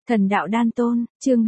Thần đạo đan tôn, chương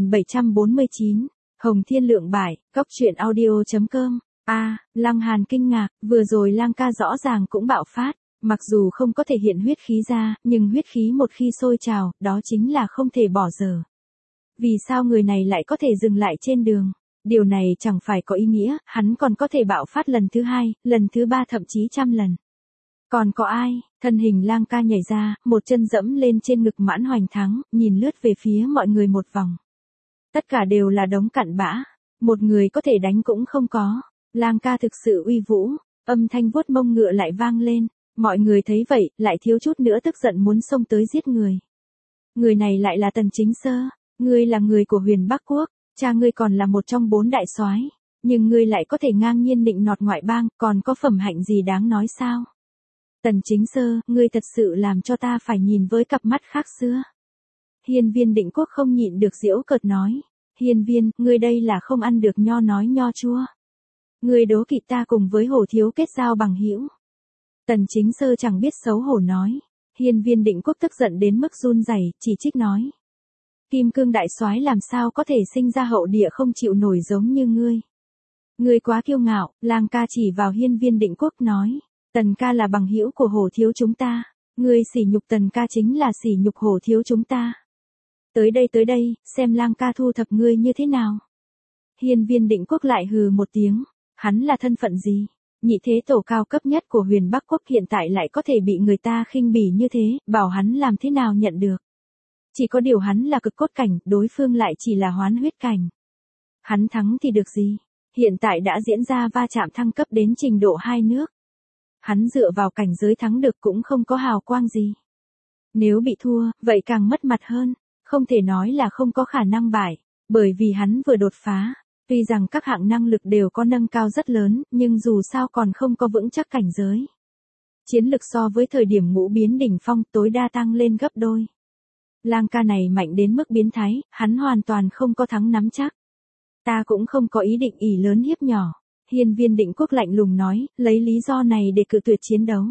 3749, Hồng Thiên Lượng bại, cóc truyện audio.com. Lăng Hàn kinh ngạc, vừa rồi Lang ca rõ ràng cũng bạo phát, mặc dù không có thể hiện huyết khí ra, nhưng huyết khí một khi sôi trào, đó chính là không thể bỏ dở. Vì sao người này lại có thể dừng lại trên đường? Điều này chẳng phải có ý nghĩa, hắn còn có thể bạo phát lần thứ hai, lần thứ ba thậm chí trăm lần. Còn có ai? Thân hình Lang ca nhảy ra, một chân dẫm lên trên ngực Mãn Hoành Thắng, nhìn lướt về phía mọi người một vòng. Tất cả đều là đống cặn bã, một người có thể đánh cũng không có. Lang ca thực sự uy vũ, âm thanh vuốt mông ngựa lại vang lên, mọi người thấy vậy, lại thiếu chút nữa tức giận muốn xông tới giết người. Người này lại là Tần Chính Sơ, ngươi là người của Huyền Bắc Quốc, cha ngươi còn là một trong 4 đại soái, nhưng ngươi lại có thể ngang nhiên nịnh nọt ngoại bang, còn có phẩm hạnh gì đáng nói sao? Tần Chính Sơ, ngươi thật sự làm cho ta phải nhìn với cặp mắt khác xưa. Hiên Viên Định Quốc không nhịn được giễu cợt nói, Hiên Viên, ngươi đây là không ăn được nho nói nho chua. Ngươi đố kỵ ta cùng với Hổ thiếu kết giao bằng hữu. Tần Chính Sơ chẳng biết xấu hổ nói, Hiên Viên Định Quốc tức giận đến mức run rẩy, chỉ trích nói. Kim Cương đại soái làm sao có thể sinh ra hậu địa không chịu nổi giống như ngươi. Ngươi quá kiêu ngạo, Lang ca chỉ vào Hiên Viên Định Quốc nói. Tần ca là bằng hữu của Hổ thiếu chúng ta, ngươi sỉ nhục Tần ca chính là sỉ nhục Hổ thiếu chúng ta. Tới đây, xem Lang ca thu thập ngươi như thế nào. Hiên Viên Định Quốc lại hừ một tiếng, hắn là thân phận gì? Nhị thế tổ cao cấp nhất của Huyền Bắc Quốc hiện tại lại có thể bị người ta khinh bỉ như thế, bảo hắn làm thế nào nhận được. Chỉ có điều hắn là cực cốt cảnh, đối phương lại chỉ là hoán huyết cảnh. Hắn thắng thì được gì? Hiện tại đã diễn ra va chạm thăng cấp đến trình độ hai nước. Hắn dựa vào cảnh giới thắng được cũng không có hào quang gì. Nếu bị thua, vậy càng mất mặt hơn, không thể nói là không có khả năng bại, bởi vì hắn vừa đột phá, tuy rằng các hạng năng lực đều có nâng cao rất lớn, nhưng dù sao còn không có vững chắc cảnh giới. Chiến lực so với thời điểm ngũ biến đỉnh phong tối đa tăng lên gấp đôi. Lang ca này mạnh đến mức biến thái, hắn hoàn toàn không có thắng nắm chắc. Ta cũng không có ý định ỷ lớn hiếp nhỏ. Hiên Viên Định Quốc lạnh lùng nói, lấy lý do này để cự tuyệt chiến đấu.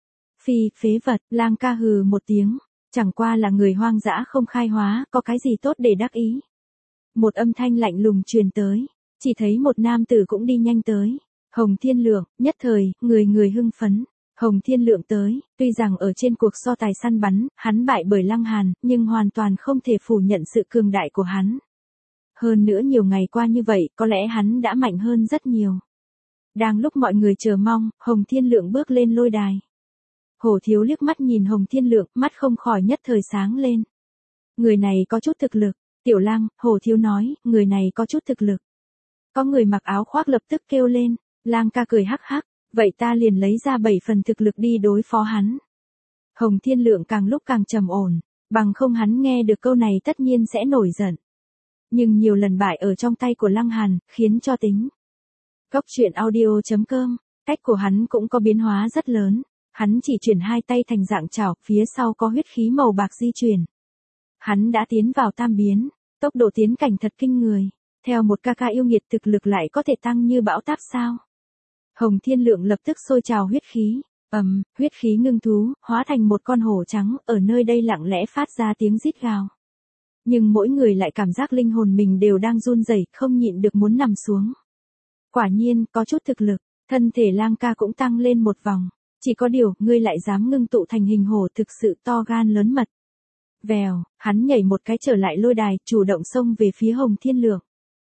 Phế vật, Lang ca hừ một tiếng, chẳng qua là người hoang dã không khai hóa, có cái gì tốt để đắc ý. Một âm thanh lạnh lùng truyền tới, chỉ thấy một nam tử cũng đi nhanh tới. Hồng Thiên Lượng, nhất thời, người hưng phấn. Hồng Thiên Lượng tới, tuy rằng ở trên cuộc so tài săn bắn, hắn bại bởi Lăng Hàn, nhưng hoàn toàn không thể phủ nhận sự cường đại của hắn. Hơn nữa nhiều ngày qua như vậy, có lẽ hắn đã mạnh hơn rất nhiều. Đang lúc mọi người chờ mong, Hồng Thiên Lượng bước lên lôi đài. Hổ thiếu liếc mắt nhìn Hồng Thiên Lượng, mắt không khỏi nhất thời sáng lên. Người này có chút thực lực. Tiểu Lang, Hổ thiếu nói, người này có chút thực lực. Có người mặc áo khoác lập tức kêu lên, Lang ca cười hắc hắc, vậy ta liền lấy ra 7 phần thực lực đi đối phó hắn. Hồng Thiên Lượng càng lúc càng trầm ổn, bằng không hắn nghe được câu này tất nhiên sẽ nổi giận. Nhưng nhiều lần bại ở trong tay của Lăng Hàn, khiến cho tính. Cóc truyện audio.com, cách của hắn cũng có biến hóa rất lớn, hắn chỉ chuyển hai tay thành dạng chảo, phía sau có huyết khí màu bạc di chuyển. Hắn đã tiến vào tam biến, tốc độ tiến cảnh thật kinh người, theo một ca yêu nghiệt thực lực lại có thể tăng như bão táp sao. Hồng Thiên Lượng lập tức sôi trào huyết khí, huyết khí ngưng thú, hóa thành một con hổ trắng, ở nơi đây lặng lẽ phát ra tiếng rít gào. Nhưng mỗi người lại cảm giác linh hồn mình đều đang run rẩy, không nhịn được muốn nằm xuống. Quả nhiên, có chút thực lực, thân thể Lang ca cũng tăng lên một vòng. Chỉ có điều, ngươi lại dám ngưng tụ thành hình hổ thực sự to gan lớn mật. Vèo, hắn nhảy một cái trở lại lôi đài, chủ động xông về phía Hồng Thiên Lượng.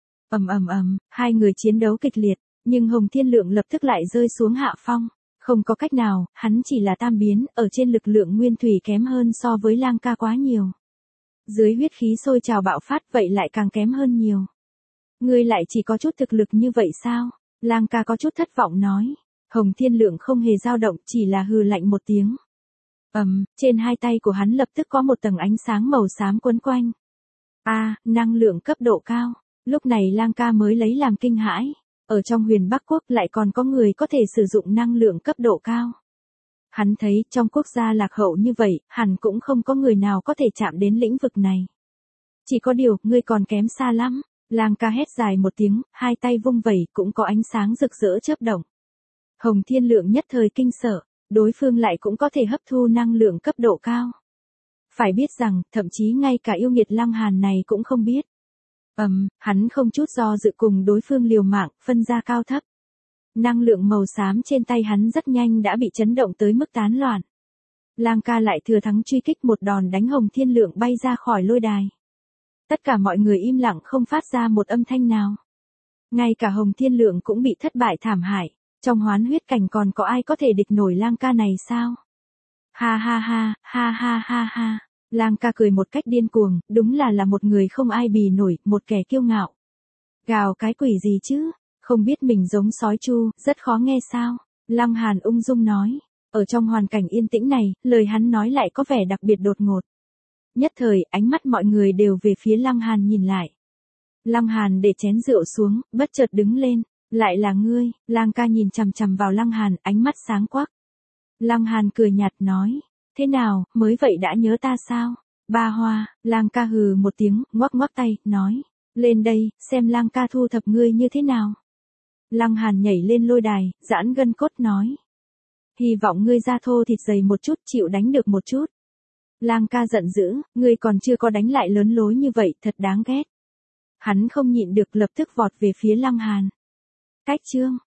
Hai người chiến đấu kịch liệt, nhưng Hồng Thiên Lượng lập tức lại rơi xuống hạ phong. Không có cách nào, hắn chỉ là tam biến, ở trên lực lượng nguyên thủy kém hơn so với Lang ca quá nhiều. Dưới huyết khí sôi trào bạo phát vậy lại càng kém hơn nhiều. Ngươi lại chỉ có chút thực lực như vậy sao? Lang ca có chút thất vọng nói. Hồng Thiên Lượng không hề dao động, chỉ là hừ lạnh một tiếng. Trên hai tay của hắn lập tức có một tầng ánh sáng màu xám quấn quanh. Năng lượng cấp độ cao. Lúc này Lang ca mới lấy làm kinh hãi. Ở trong Huyền Bắc Quốc lại còn có người có thể sử dụng năng lượng cấp độ cao. Hắn thấy trong quốc gia lạc hậu như vậy, hẳn cũng không có người nào có thể chạm đến lĩnh vực này. Chỉ có điều, ngươi còn kém xa lắm. Lang ca hét dài một tiếng, hai tay vung vẩy cũng có ánh sáng rực rỡ chớp động. Hồng Thiên Lượng nhất thời kinh sợ, đối phương lại cũng có thể hấp thu năng lượng cấp độ cao. Phải biết rằng, thậm chí ngay cả yêu nghiệt Lăng Hàn này cũng không biết. Hắn không chút do dự cùng đối phương liều mạng, phân ra cao thấp. Năng lượng màu xám trên tay hắn rất nhanh đã bị chấn động tới mức tán loạn. Lang ca lại thừa thắng truy kích, một đòn đánh Hồng Thiên Lượng bay ra khỏi lôi đài. Tất cả mọi người im lặng không phát ra một âm thanh nào. Ngay cả Hồng Thiên Lượng cũng bị thất bại thảm hại. Trong hoán huyết cảnh còn có ai có thể địch nổi Lang ca này sao? Ha ha ha, ha ha ha ha. Lang ca cười một cách điên cuồng, đúng là một người không ai bì nổi, một kẻ kiêu ngạo. Gào cái quỷ gì chứ? Không biết mình giống sói chu, rất khó nghe sao? Lăng Hàn ung dung nói. Ở trong hoàn cảnh yên tĩnh này, lời hắn nói lại có vẻ đặc biệt đột ngột. Nhất thời, ánh mắt mọi người đều về phía Lăng Hàn nhìn lại. Lăng Hàn để chén rượu xuống, bất chợt đứng lên. Lại là ngươi, Lang ca nhìn chằm chằm vào Lăng Hàn, ánh mắt sáng quắc. Lăng Hàn cười nhạt nói. Thế nào, mới vậy đã nhớ ta sao? Ba Hoa, Lang ca hừ một tiếng, ngoắc ngoắc tay, nói. Lên đây, xem Lang ca thu thập ngươi như thế nào. Lăng Hàn nhảy lên lôi đài, giãn gân cốt nói. Hy vọng ngươi da thô thịt dày một chút, chịu đánh được một chút. Lang ca giận dữ, ngươi còn chưa có đánh lại lớn lối như vậy, thật đáng ghét. Hắn không nhịn được lập tức vọt về phía Lăng Hàn. Cách chương.